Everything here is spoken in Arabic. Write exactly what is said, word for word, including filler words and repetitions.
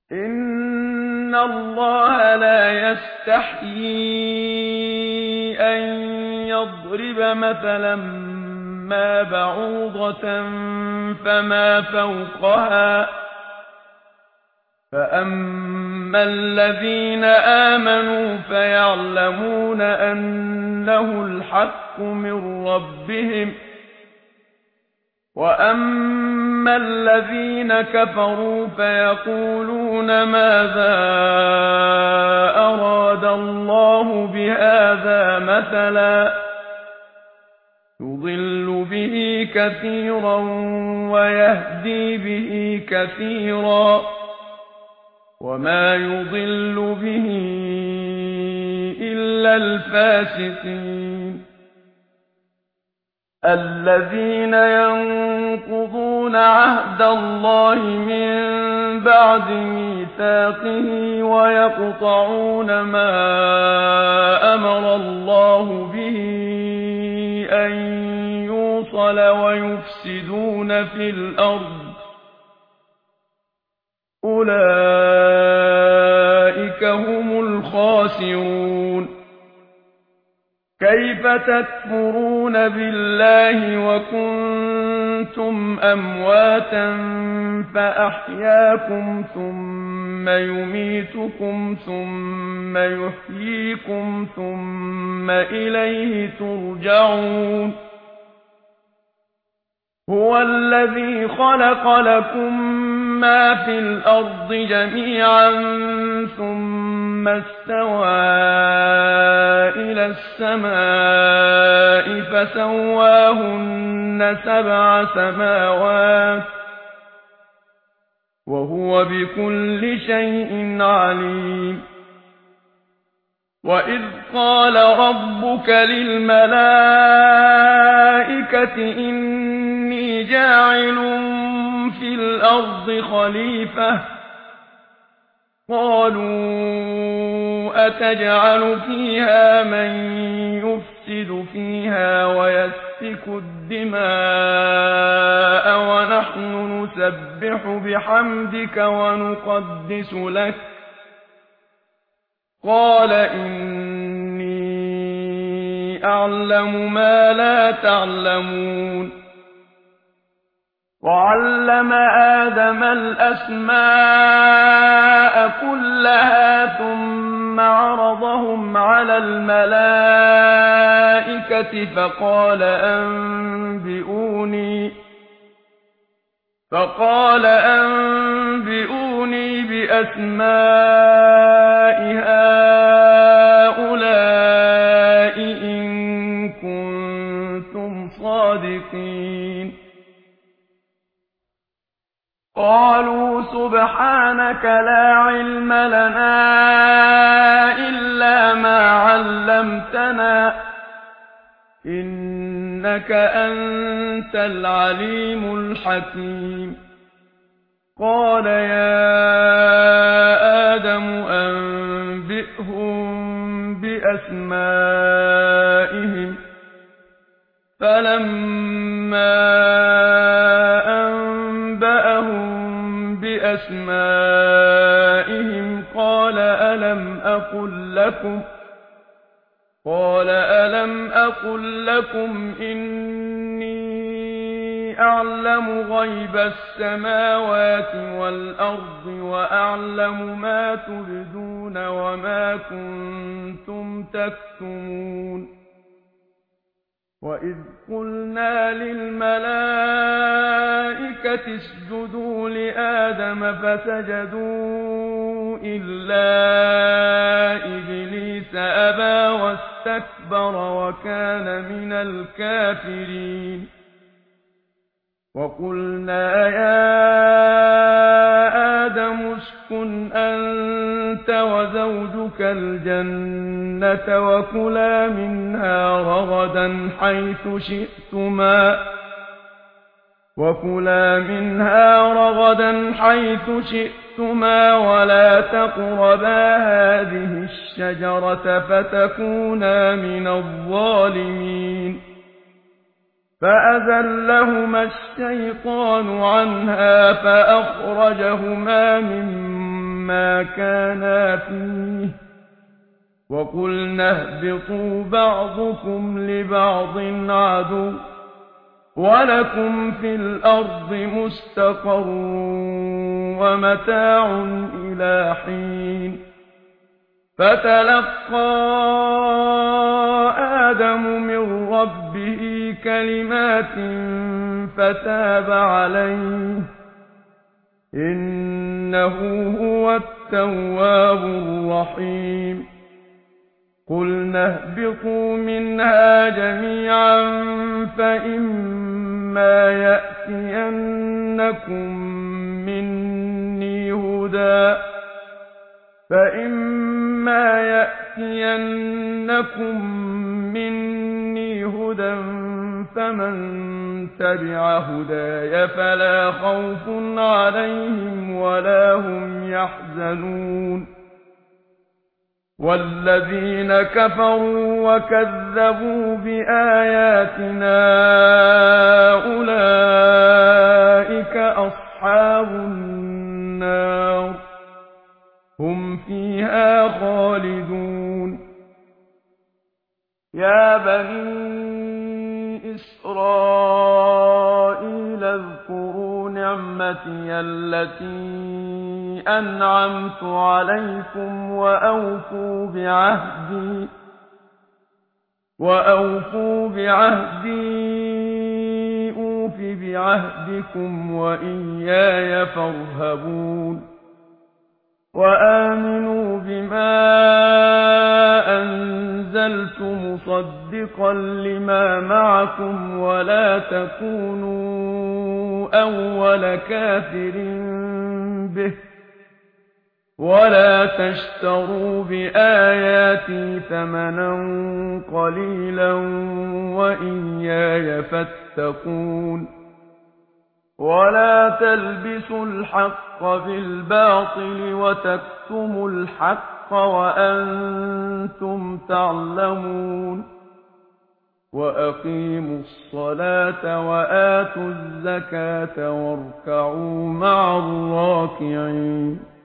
إِنَّ اللَّهَ لَا يَسْتَحْيِي أَن يَضْرِبَ مَثَلًا مَّا بَعُوضَةً فَمَا فَوْقَهَا ۚ فَأَمَّا الَّذِينَ آمَنُوا فَيَعْلَمُونَ أَنَّهُ الْحَقُّ مِن رَّبِّهِمْ ۖ وَأَمَّا الَّذِينَ كَفَرُوا فَيَقُولُونَ مَاذَا أَرَادَ اللَّهُ بِهَٰذَا مَثَلًا ۚ يُضِلُّ بِهِ كَثِيرًا وَيَهْدِي بِهِ كَثِيرًا ۚ وَمَا يُضِلُّ بِهِ إِلَّا الْفَاسِقِينَ الَّذِينَ يَنقُضُونَ عَهْدَ اللَّهِ مِن بَعْدِ مِيثَاقِهِ وَيَقْطَعُونَ مَا أَمَرَ اللَّهُ بِهِ أَن يُوصَلَ وَيُفْسِدُونَ فِي الْأَرْضِ ۚ أُولَٰئِكَ هُمُ الْخَاسِرُونَ كَيْفَ تَكْفُرُونَ بِاللَّهِ وَكُنتُمْ أَمْوَاتًا فَأَحْيَاكُمْ ثُمَّ يُمِيتُكُمْ ثُمَّ يُحْيِيكُمْ ثُمَّ إِلَيْهِ تُرْجَعُونَ هُوَ الَّذِي خَلَقَ لَكُم مَّا فِي الْأَرْضِ جَمِيعًا ثُمَّ اسْتَوَىٰ إِلَى السَّمَاءِ فَسَوَّاهُنَّ سَبْعَ سَمَاوَاتٍ ۚ وَهُوَ بِكُلِّ شَيْءٍ عَلِيمٌ وَإِذْ قَالَ رَبُّكَ لِلْمَلَائِكَةِ إِنِّي جَاعِلٌ فِي الْأَرْضِ خَلِيفَةً ۖ قَالُوا أَتَجْعَلُ فِيهَا مَن يُفْسِدُ فِيهَا وَيَسْفِكُ الدِّمَاءَ وَنَحْنُ نُسَبِّحُ بِحَمْدِكَ وَنُقَدِّسُ لَكَ ۖ قَالَ إِنِّي أَعْلَمُ مَا لَا تَعْلَمُونَ وَعَلَّمَ آدَمَ الْأَسْمَاءَ كُلَّهَا ثُمَّ عَرَضَهُمْ عَلَى الْمَلَائِكَةِ فَقَالَ أَنبِئُونِي فَقَالَ أَنبِئُونِي بِأَسْمَاءِ هَٰؤُلَاءِ إِن كُنتُمْ صَادِقِينَ قَالُوا سُبْحَانَكَ لَا عِلْمَ لَنَا إِلَّا مَا عَلَّمْتَنَا ۖ إِنَّكَ أَنتَ الْعَلِيمُ الْحَكِيمُ قَالَ يَا آدَمُ أَنبِئْهُم بِأَسْمَائِهِمْ ۖ فَلَمَّا أَنبَأَهُم بِأَسْمَائِهِمْ قَالَ أَلَمْ أَقُل لَّكُمْ قَالَ أَلَمْ أَقُل لَّكُمْ إِنِّي أَعْلَمُ غَيْبَ السَّمَاوَاتِ وَالْأَرْضِ وَأَعْلَمُ مَا تُبْدُونَ وَمَا كُنتُمْ تَكْتُمُونَ وَإِذْ قُلْنَا لِلْمَلَائِكَةِ اسْجُدُوا لِآدَمَ فَسَجَدُوا إِلَّا إِبْلِيسَ أَبَىٰ وَاسْتَكْبَرَ وَكَانَ مِنَ الْكَافِرِينَ وَقُلْنَا يَا آدَمُ اسْكُنْ أَنتَ وَزَوْجُكَ الْجَنَّةَ وَكُلَا مِنْهَا رَغَدًا حَيْثُ شِئْتُمَا وَكُلَا مِنْهَا رَغَدًا حَيْثُ شِئْتُمَا وَلَا تَقْرَبَا هَٰذِهِ الشَّجَرَةَ فَتَكُونَا مِنَ الظَّالِمِينَ فَأَزَلَّهُمَا الشَّيْطَانُ عَنْهَا فَأَخْرَجَهُمَا مِمَّا ما كانا فيه وقلنا اهبطوا بعضكم لبعض عدو ولكم في الأرض مستقر ومتاع إلى حين فتلقى آدم من ربه كلمات فتاب عليه إنه هو التواب الرحيم قلنا اهبطوا منها جميعا فإما يأتينكم مني هدى فإما يأتينكم مني هدى فمن تبع هداي فلا خوف عليهم ولا هم يحزنون والذين كفروا وكذبوا بآياتنا أولئك أصحاب النار هم فيها خالدون يا بني إسرائيل اذكروا نعمتي التي أنعمت عليكم وأوفوا بعهدي وأوفوا بعهدي أوف بعهدكم وإياي فارهبون وآمنوا بما أنزلت مصدقا لما معكم ولا تكونوا أول كافر به ولا تشتروا بآياتي ثمنا قليلا وإياي فاتقون ولا تلبسوا الحق بالباطل وتكتموا الحق وأنتم تعلمون وأقيموا الصلاة وآتوا الزكاة واركعوا مع الراكعين